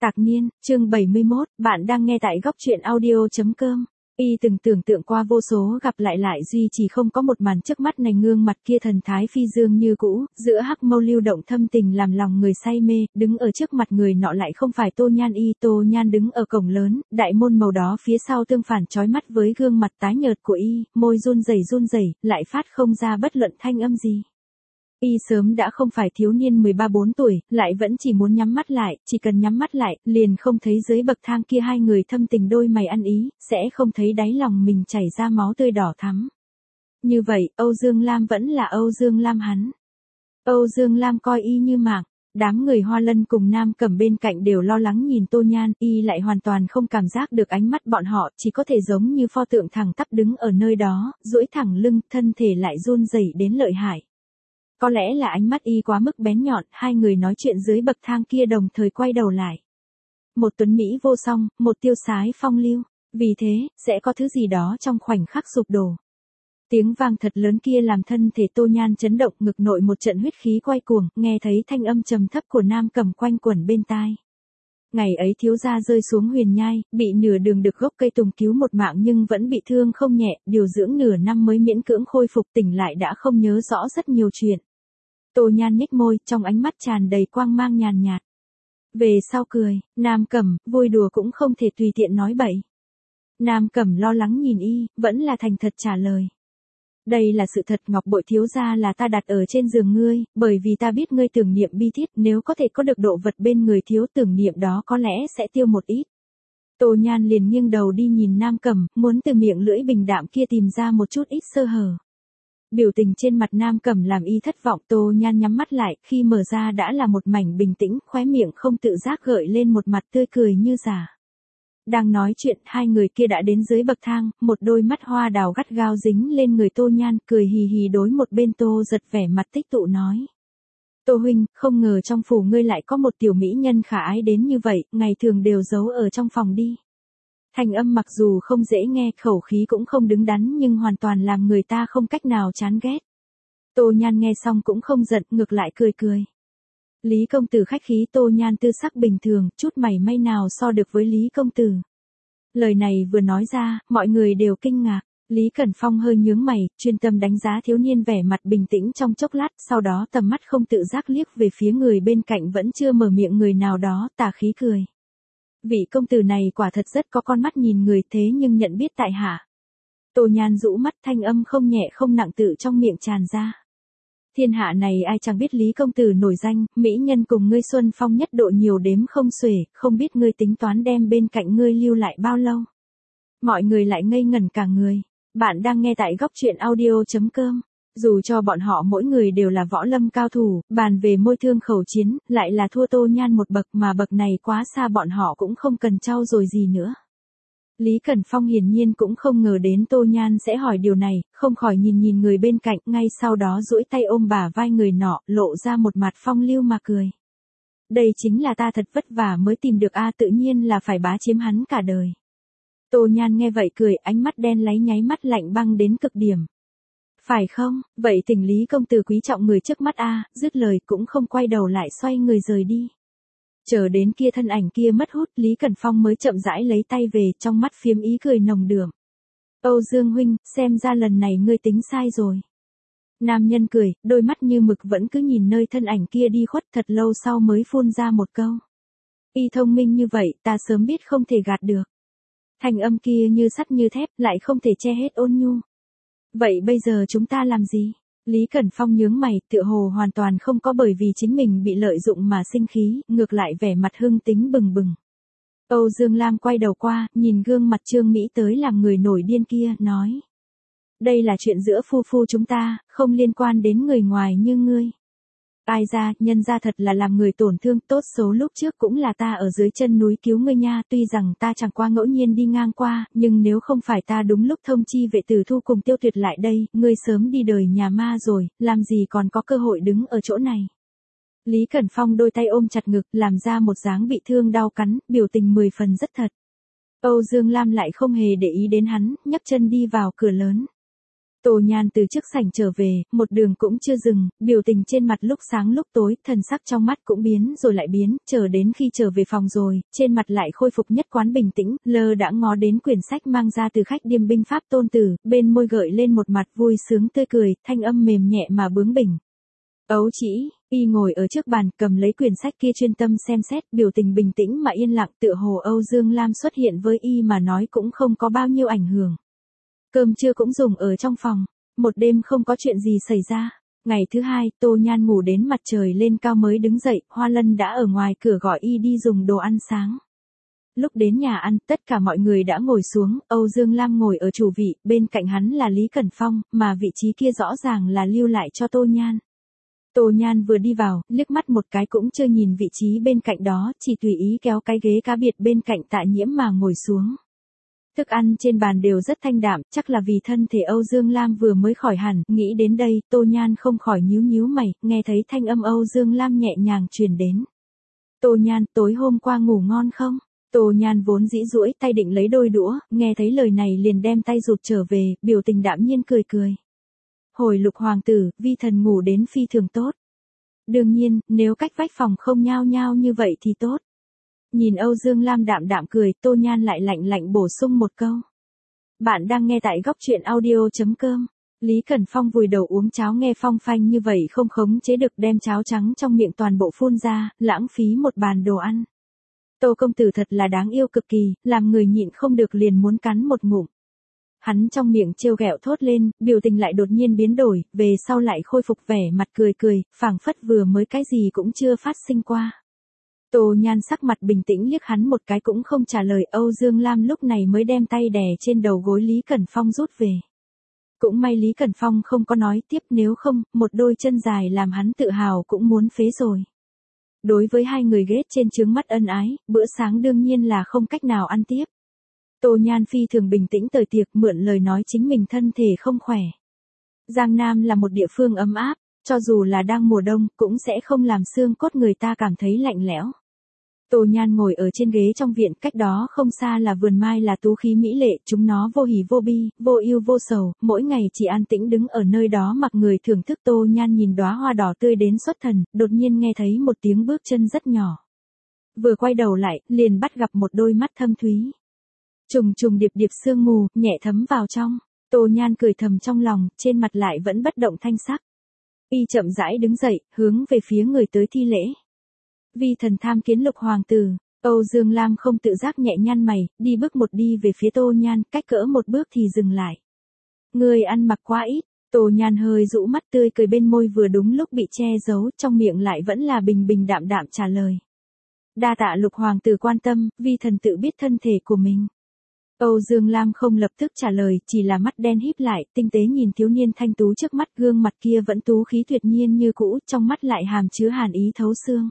Tạc niên, chương 71, bạn đang nghe tại góc truyện audio.com. Y từng tưởng tượng qua vô số gặp lại duy chỉ không có một màn trước mắt này, gương mặt kia thần thái phi dương như cũ, giữa hắc mâu lưu động thâm tình làm lòng người say mê, đứng ở trước mặt người nọ lại không phải Tô Nhan. Tô Nhan đứng ở cổng lớn, đại môn màu đó phía sau tương phản chói mắt với gương mặt tái nhợt của y, môi run rẩy, lại phát không ra bất luận thanh âm gì. Y sớm đã không phải thiếu niên 13-14 tuổi, lại vẫn chỉ muốn nhắm mắt lại, chỉ cần nhắm mắt lại, liền không thấy dưới bậc thang kia hai người thâm tình đôi mày ăn ý, sẽ không thấy đáy lòng mình chảy ra máu tươi đỏ thắm. Như vậy, Âu Dương Lam vẫn là Âu Dương Lam hắn. Âu Dương Lam coi y như mạng. Đám người Hoa Lân cùng Nam Cẩm bên cạnh đều lo lắng nhìn Tô Nhan, y lại hoàn toàn không cảm giác được ánh mắt bọn họ, chỉ có thể giống như pho tượng thẳng tắp đứng ở nơi đó, duỗi thẳng lưng, thân thể lại run rẩy đến lợi hại. Có lẽ là ánh mắt y quá mức bén nhọn, hai người nói chuyện dưới bậc thang kia đồng thời quay đầu lại. Một tuấn Mỹ vô song, một tiêu sái phong lưu, vì thế, sẽ có thứ gì đó trong khoảnh khắc sụp đổ. Tiếng vang thật lớn kia làm thân thể Tô Nhan chấn động, ngực nội một trận huyết khí quay cuồng, nghe thấy thanh âm trầm thấp của Nam Cẩm quanh quẩn bên tai. Ngày ấy thiếu gia rơi xuống huyền nhai, bị nửa đường được gốc cây tùng cứu một mạng nhưng vẫn bị thương không nhẹ, điều dưỡng nửa năm mới miễn cưỡng khôi phục, tỉnh lại đã không nhớ rõ rất nhiều chuyện. Tô Nhan nhếch môi, trong ánh mắt tràn đầy quang mang nhàn nhạt. Về sau cười, Nam Cẩm, vui đùa cũng không thể tùy tiện nói bậy. Nam Cẩm lo lắng nhìn y, vẫn là thành thật trả lời. Đây là sự thật, ngọc bội thiếu gia là ta đặt ở trên giường ngươi, bởi vì ta biết ngươi tưởng niệm bi thiết, nếu có thể có được độ vật bên người thiếu tưởng niệm đó có lẽ sẽ tiêu một ít. Tô Nhan liền nghiêng đầu đi nhìn Nam Cẩm, muốn từ miệng lưỡi bình đạm kia tìm ra một chút ít sơ hở. Biểu tình trên mặt Nam Cẩm làm y thất vọng, Tô Nhan nhắm mắt lại, khi mở ra đã là một mảnh bình tĩnh, khóe miệng không tự giác gợi lên một mặt tươi cười như giả. Đang nói chuyện, hai người kia đã đến dưới bậc thang, một đôi mắt hoa đào gắt gao dính lên người Tô Nhan, cười hì hì đối một bên Tô Giật vẻ mặt tích tụ nói. Tô huynh, không ngờ trong phủ ngươi lại có một tiểu mỹ nhân khả ái đến như vậy, ngày thường đều giấu ở trong phòng đi. Thanh âm mặc dù không dễ nghe, khẩu khí cũng không đứng đắn nhưng hoàn toàn làm người ta không cách nào chán ghét. Tô Nhan nghe xong cũng không giận, ngược lại cười. Lý công tử khách khí. Tô Nhan tư sắc bình thường, chút mảy may nào so được với Lý công tử. Lời này vừa nói ra, mọi người đều kinh ngạc. Lý Cẩn Phong hơi nhướng mày, chuyên tâm đánh giá thiếu niên vẻ mặt bình tĩnh trong chốc lát, sau đó tầm mắt không tự giác liếc về phía người bên cạnh vẫn chưa mở miệng người nào đó, tà khí cười. Vị công tử này quả thật rất có con mắt nhìn người, thế nhưng nhận biết tại hạ. Tô Nhan rũ mắt, thanh âm không nhẹ không nặng tự trong miệng tràn ra. Thiên hạ này ai chẳng biết Lý công tử nổi danh, mỹ nhân cùng ngươi xuân phong nhất độ nhiều đếm không xuể, không biết ngươi tính toán đem bên cạnh ngươi lưu lại bao lâu. Mọi người lại ngây ngẩn cả người. Bạn đang nghe tại góc truyện audio.com. Dù cho bọn họ mỗi người đều là võ lâm cao thủ, bàn về môi thương khẩu chiến, lại là thua Tô Nhan một bậc, mà bậc này quá xa bọn họ cũng không cần trau dồi gì nữa. Lý Cẩn Phong hiển nhiên cũng không ngờ đến Tô Nhan sẽ hỏi điều này, không khỏi nhìn người bên cạnh, ngay sau đó duỗi tay ôm bả vai người nọ, lộ ra một mặt phong lưu mà cười. Đây chính là ta thật vất vả mới tìm được tự nhiên là phải bá chiếm hắn cả đời. Tô Nhan nghe vậy cười, ánh mắt đen láy nháy mắt lạnh băng đến cực điểm. Phải không, vậy thỉnh Lý công tử quý trọng người trước mắt dứt lời cũng không quay đầu lại xoay người rời đi. Chờ đến kia thân ảnh kia mất hút, Lý Cẩn Phong mới chậm rãi lấy tay về, trong mắt phiếm ý cười nồng đượm. Âu Dương huynh, xem ra lần này ngươi tính sai rồi. Nam nhân cười, đôi mắt như mực vẫn cứ nhìn nơi thân ảnh kia đi khuất, thật lâu sau mới phun ra một câu. Y thông minh như vậy, ta sớm biết không thể gạt được. Thanh âm kia như sắt như thép, lại không thể che hết ôn nhu. Vậy bây giờ chúng ta làm gì? Lý Cẩn Phong nhướng mày, tựa hồ hoàn toàn không có bởi vì chính mình bị lợi dụng mà sinh khí, ngược lại vẻ mặt hưng tính bừng bừng. Âu Dương Lam quay đầu qua, nhìn gương mặt Trương Mỹ tới làm người nổi điên kia, nói. Đây là chuyện giữa phu phu chúng ta, không liên quan đến người ngoài như ngươi. Ai ra, nhân ra thật là làm người tổn thương, tốt xấu lúc trước cũng là ta ở dưới chân núi cứu ngươi nha, tuy rằng ta chẳng qua ngẫu nhiên đi ngang qua, nhưng nếu không phải ta đúng lúc thông chi vệ tử thu cùng Tiêu Tuyệt lại đây, ngươi sớm đi đời nhà ma rồi, làm gì còn có cơ hội đứng ở chỗ này. Lý Cẩn Phong đôi tay ôm chặt ngực, làm ra một dáng bị thương đau cắn, biểu tình 10 phần rất thật. Âu Dương Lam lại không hề để ý đến hắn, nhấc chân đi vào cửa lớn. Tô Nhan từ trước sảnh trở về, một đường cũng chưa dừng, biểu tình trên mặt lúc sáng lúc tối, thần sắc trong mắt cũng biến rồi lại biến, chờ đến khi trở về phòng rồi, trên mặt lại khôi phục nhất quán bình tĩnh, lơ đã ngó đến quyển sách mang ra từ khách điếm binh pháp Tôn Tử, bên môi gợi lên một mặt vui sướng tươi cười, thanh âm mềm nhẹ mà bướng bỉnh. Ấu chỉ, y ngồi ở trước bàn, cầm lấy quyển sách kia chuyên tâm xem xét, biểu tình bình tĩnh mà yên lặng, tựa hồ Âu Dương Lam xuất hiện với y mà nói cũng không có bao nhiêu ảnh hưởng. Cơm trưa cũng dùng ở trong phòng, một đêm không có chuyện gì xảy ra. Ngày thứ hai, Tô Nhan ngủ đến mặt trời lên cao mới đứng dậy, Hoa Lân đã ở ngoài cửa gọi y đi dùng đồ ăn sáng. Lúc đến nhà ăn, tất cả mọi người đã ngồi xuống, Âu Dương Lam ngồi ở chủ vị, bên cạnh hắn là Lý Cẩn Phong, mà vị trí kia rõ ràng là lưu lại cho Tô Nhan. Tô Nhan vừa đi vào, liếc mắt một cái cũng chưa nhìn vị trí bên cạnh đó, chỉ tùy ý kéo cái ghế cá biệt bên cạnh Tạ Nhiễm mà ngồi xuống. Thức ăn trên bàn đều rất thanh đạm, chắc là vì thân thể Âu Dương Lam vừa mới khỏi hẳn, nghĩ đến đây, Tô Nhan không khỏi nhíu nhíu mày, nghe thấy thanh âm Âu Dương Lam nhẹ nhàng truyền đến. Tô Nhan, tối hôm qua ngủ ngon không? Tô Nhan vốn dĩ duỗi tay định lấy đôi đũa, nghe thấy lời này liền đem tay rụt trở về, biểu tình đạm nhiên cười cười. Hồi Lục hoàng tử, vi thần ngủ đến phi thường tốt. Đương nhiên, nếu cách vách phòng không nhao nhao như vậy thì tốt. Nhìn Âu Dương Lam đạm đạm cười, Tô Nhan lại lạnh lạnh bổ sung một câu. Bạn đang nghe tại góc truyện audio.com. Lý Cẩn Phong vùi đầu uống cháo nghe phong phanh như vậy không khống chế được đem cháo trắng trong miệng toàn bộ phun ra, lãng phí một bàn đồ ăn. Tô công tử thật là đáng yêu cực kỳ, làm người nhịn không được liền muốn cắn một ngụm. Hắn trong miệng trêu ghẹo thốt lên, biểu tình lại đột nhiên biến đổi, về sau lại khôi phục vẻ mặt cười cười, phảng phất vừa mới cái gì cũng chưa phát sinh qua. Tô Nhan sắc mặt bình tĩnh liếc hắn một cái cũng không trả lời, Âu Dương Lam lúc này mới đem tay đè trên đầu gối Lý Cẩn Phong rút về. Cũng may Lý Cẩn Phong không có nói tiếp, nếu không, một đôi chân dài làm hắn tự hào cũng muốn phế rồi. Đối với hai người ghét trên trướng mắt ân ái, bữa sáng đương nhiên là không cách nào ăn tiếp. Tô Nhan phi thường bình tĩnh tời tiệc, mượn lời nói chính mình thân thể không khỏe. Giang Nam là một địa phương ấm áp, cho dù là đang mùa đông cũng sẽ không làm xương cốt người ta cảm thấy lạnh lẽo. Tô Nhan ngồi ở trên ghế trong viện, cách đó không xa là vườn mai là tú khí mỹ lệ, chúng nó vô hỉ vô bi, vô ưu vô sầu, mỗi ngày chỉ an tĩnh đứng ở nơi đó mặc người thưởng thức. Tô Nhan nhìn đóa hoa đỏ tươi đến xuất thần, đột nhiên nghe thấy một tiếng bước chân rất nhỏ. Vừa quay đầu lại, liền bắt gặp một đôi mắt thâm thúy. Trùng trùng điệp điệp sương mù, nhẹ thấm vào trong. Tô Nhan cười thầm trong lòng, trên mặt lại vẫn bất động thanh sắc. Y chậm rãi đứng dậy, hướng về phía người tới thi lễ. Vi thần tham kiến Lục hoàng tử. Âu Dương Lam không tự giác nhẹ nhăn mày, đi bước một đi về phía Tô Nhan, cách cỡ một bước thì dừng lại. Người ăn mặc quá ít. Tô Nhan hơi rũ mắt tươi cười, bên môi vừa đúng lúc bị che giấu, trong miệng lại vẫn là bình bình đạm đạm trả lời. Đa tạ Lục hoàng tử quan tâm, vi thần tự biết thân thể của mình. Âu Dương Lam không lập tức trả lời, chỉ là mắt đen híp lại, tinh tế nhìn thiếu niên thanh tú trước mắt, gương mặt kia vẫn tú khí tuyệt nhiên như cũ, trong mắt lại hàm chứa hàn ý thấu xương.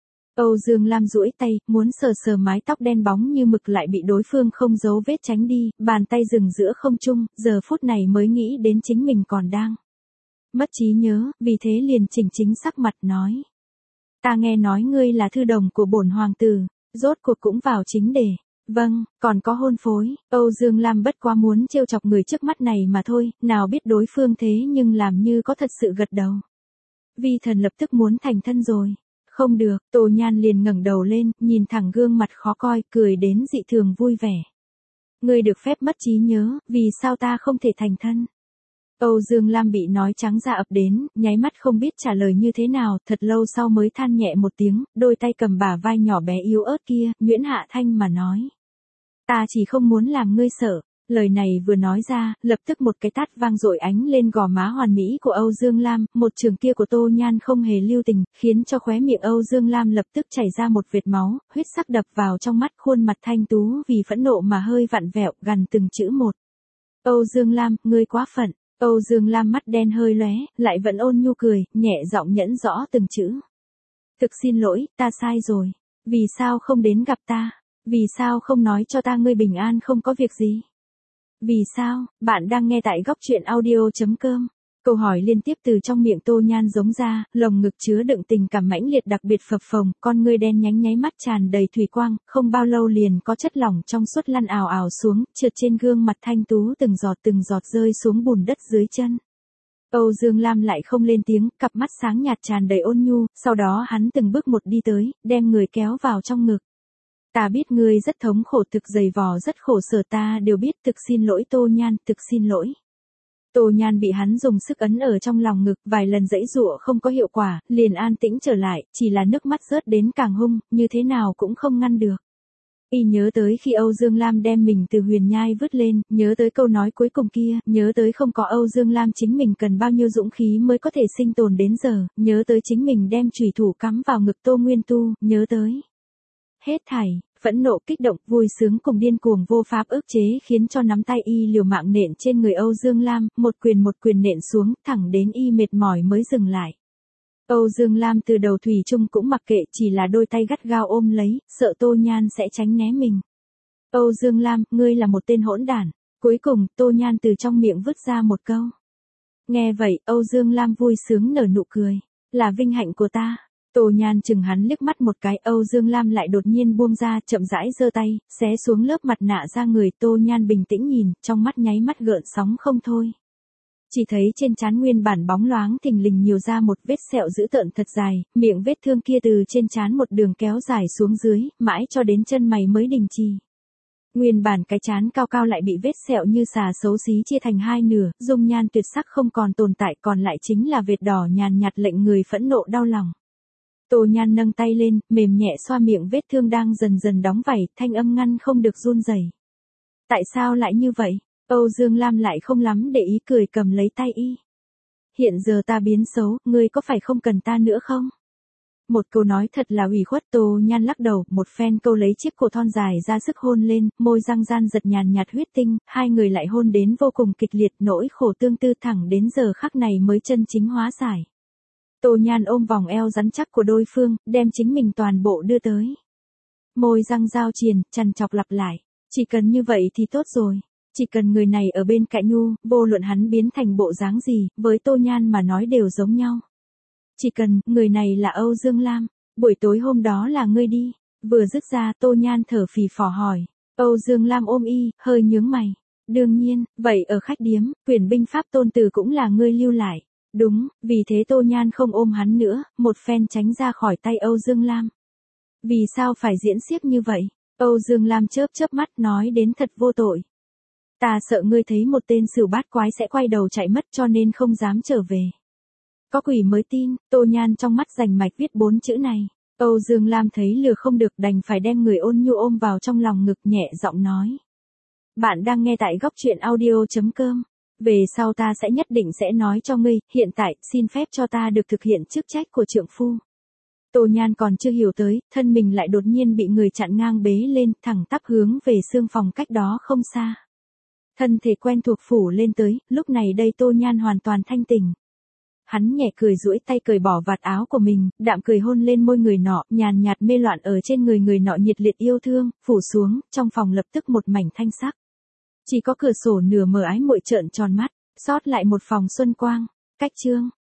Âu Dương Lam duỗi tay, muốn sờ sờ mái tóc đen bóng như mực lại bị đối phương không giấu vết tránh đi, bàn tay dừng giữa không trung, giờ phút này mới nghĩ đến chính mình còn đang mất trí nhớ, vì thế liền chỉnh chính sắc mặt nói. Ta nghe nói ngươi là thư đồng của bổn hoàng tử, rốt cuộc cũng vào chính đề. Vâng, còn có hôn phối. Âu Dương Lam bất quá muốn trêu chọc người trước mắt này mà thôi, nào biết đối phương thế nhưng làm như có thật sự gật đầu. Vi thần lập tức muốn thành thân rồi. Không được, Tô Nhan liền ngẩng đầu lên, nhìn thẳng gương mặt khó coi, cười đến dị thường vui vẻ. Ngươi được phép mất trí nhớ, vì sao ta không thể thành thân? Âu Dương Lam bị nói trắng ra ập đến, nháy mắt không biết trả lời như thế nào, thật lâu sau mới than nhẹ một tiếng, đôi tay cầm bả vai nhỏ bé yếu ớt kia, nhuyễn hạ thanh mà nói. Ta chỉ không muốn làm ngươi sợ. Lời này vừa nói ra, lập tức một cái tát vang dội ánh lên gò má hoàn mỹ của Âu Dương Lam, một trường kia của Tô Nhan không hề lưu tình, khiến cho khóe miệng Âu Dương Lam lập tức chảy ra một vệt máu, huyết sắc đập vào trong mắt, khuôn mặt thanh tú vì phẫn nộ mà hơi vặn vẹo, gằn từng chữ một. Âu Dương Lam, ngươi quá phận. Âu Dương Lam mắt đen hơi lóe, lại vẫn ôn nhu cười, nhẹ giọng nhẫn rõ từng chữ. Thực xin lỗi, ta sai rồi. Vì sao không đến gặp ta? Vì sao không nói cho ta ngươi bình an không có việc gì? Vì sao? Bạn đang nghe tại góc truyện audio.com. Câu hỏi liên tiếp từ trong miệng Tô Nhan giống ra, lồng ngực chứa đựng tình cảm mãnh liệt đặc biệt phập phồng, con ngươi đen nhánh nháy mắt tràn đầy thủy quang, không bao lâu liền có chất lỏng trong suốt lăn ào ào xuống, trượt trên gương mặt thanh tú từng giọt rơi xuống bùn đất dưới chân. Âu Dương Lam lại không lên tiếng, cặp mắt sáng nhạt tràn đầy ôn nhu, sau đó hắn từng bước một đi tới, đem người kéo vào trong ngực. Ta biết ngươi rất thống khổ, thực dày vò rất khổ sở, ta đều biết, thực xin lỗi Tô Nhan, thực xin lỗi. Tô Nhan bị hắn dùng sức ấn ở trong lòng ngực, vài lần giãy giụa không có hiệu quả, liền an tĩnh trở lại, chỉ là nước mắt rớt đến càng hung, như thế nào cũng không ngăn được. Y nhớ tới khi Âu Dương Lam đem mình từ huyền nhai vứt lên, nhớ tới câu nói cuối cùng kia, nhớ tới không có Âu Dương Lam chính mình cần bao nhiêu dũng khí mới có thể sinh tồn đến giờ, nhớ tới chính mình đem chùy thủ cắm vào ngực Tô Nguyên Tu, nhớ tới. Hết thảy, phẫn nộ, kích động, vui sướng cùng điên cuồng vô pháp ức chế khiến cho nắm tay y liều mạng nện trên người Âu Dương Lam, một quyền nện xuống, thẳng đến y mệt mỏi mới dừng lại. Âu Dương Lam từ đầu thủy chung cũng mặc kệ, chỉ là đôi tay gắt gao ôm lấy, sợ Tô Nhan sẽ tránh né mình. Âu Dương Lam, ngươi là một tên hỗn đản. Cuối cùng, Tô Nhan từ trong miệng vứt ra một câu. Nghe vậy, Âu Dương Lam vui sướng nở nụ cười. Là vinh hạnh của ta. Tô Nhan chừng hắn liếc mắt một cái, Âu Dương Lam lại đột nhiên buông ra, chậm rãi giơ tay, xé xuống lớp mặt nạ ra người. Tô Nhan bình tĩnh nhìn, trong mắt nháy mắt gợn sóng không thôi. Chỉ thấy trên trán nguyên bản bóng loáng thình lình nhiều ra một vết sẹo dữ tợn thật dài, miệng vết thương kia từ trên trán một đường kéo dài xuống dưới, mãi cho đến chân mày mới đình chỉ. Nguyên bản cái trán cao cao lại bị vết sẹo như xà xấu xí chia thành hai nửa, dung nhan tuyệt sắc không còn tồn tại, còn lại chính là vệt đỏ nhàn nhạt lệnh người phẫn nộ đau lòng. Tô Nhan nâng tay lên, mềm nhẹ xoa miệng vết thương đang dần dần đóng vảy, thanh âm ngăn không được run rẩy. Tại sao lại như vậy? Âu Dương Lam lại không lắm để ý, cười cầm lấy tay y. Hiện giờ ta biến xấu, ngươi có phải không cần ta nữa không? Một câu nói thật là ủy khuất. Tô Nhan lắc đầu, một phen câu lấy chiếc cổ thon dài ra sức hôn lên, môi răng gian giật nhàn nhạt huyết tinh, hai người lại hôn đến vô cùng kịch liệt, nỗi khổ tương tư thẳng đến giờ khắc này mới chân chính hóa giải. Tô Nhan ôm vòng eo rắn chắc của đối phương, đem chính mình toàn bộ đưa tới. Môi răng giao triền, chằn chọc lặp lại. Chỉ cần như vậy thì tốt rồi. Chỉ cần người này ở bên cạnh Nhu, vô luận hắn biến thành bộ dáng gì, với Tô Nhan mà nói đều giống nhau. Chỉ cần, người này là Âu Dương Lam, buổi tối hôm đó là ngươi đi. Vừa dứt ra, Tô Nhan thở phì phò hỏi. Âu Dương Lam ôm y, hơi nhướng mày. Đương nhiên, vậy ở khách điếm, quyền binh pháp tôn tử cũng là ngươi lưu lại. Đúng, vì thế Tô Nhan không ôm hắn nữa, một phen tránh ra khỏi tay Âu Dương Lam. Vì sao phải diễn xiếc như vậy? Âu Dương Lam chớp mắt nói đến thật vô tội. Ta sợ ngươi thấy một tên sửu bát quái sẽ quay đầu chạy mất cho nên không dám trở về. Có quỷ mới tin. Tô Nhan trong mắt rành mạch viết 4 chữ này. Âu Dương Lam thấy lừa không được đành phải đem người ôn nhu ôm vào trong lòng ngực, nhẹ giọng nói. Bạn đang nghe tại góc truyện audio.com. Về sau ta sẽ nhất định sẽ nói cho ngươi, hiện tại, xin phép cho ta được thực hiện chức trách của trượng phu. Tô Nhan còn chưa hiểu tới, thân mình lại đột nhiên bị người chặn ngang bế lên, thẳng tắp hướng về xương phòng cách đó không xa. Thân thể quen thuộc phủ lên tới, lúc này đây Tô Nhan hoàn toàn thanh tỉnh. Hắn nhẹ cười duỗi tay cởi bỏ vạt áo của mình, đạm cười hôn lên môi người nọ, nhàn nhạt mê loạn ở trên người nọ nhiệt liệt yêu thương, phủ xuống, trong phòng lập tức một mảnh thanh sắc. Chỉ có cửa sổ nửa mở ái muội trợn tròn mắt, sót lại một phòng xuân quang. Cách chương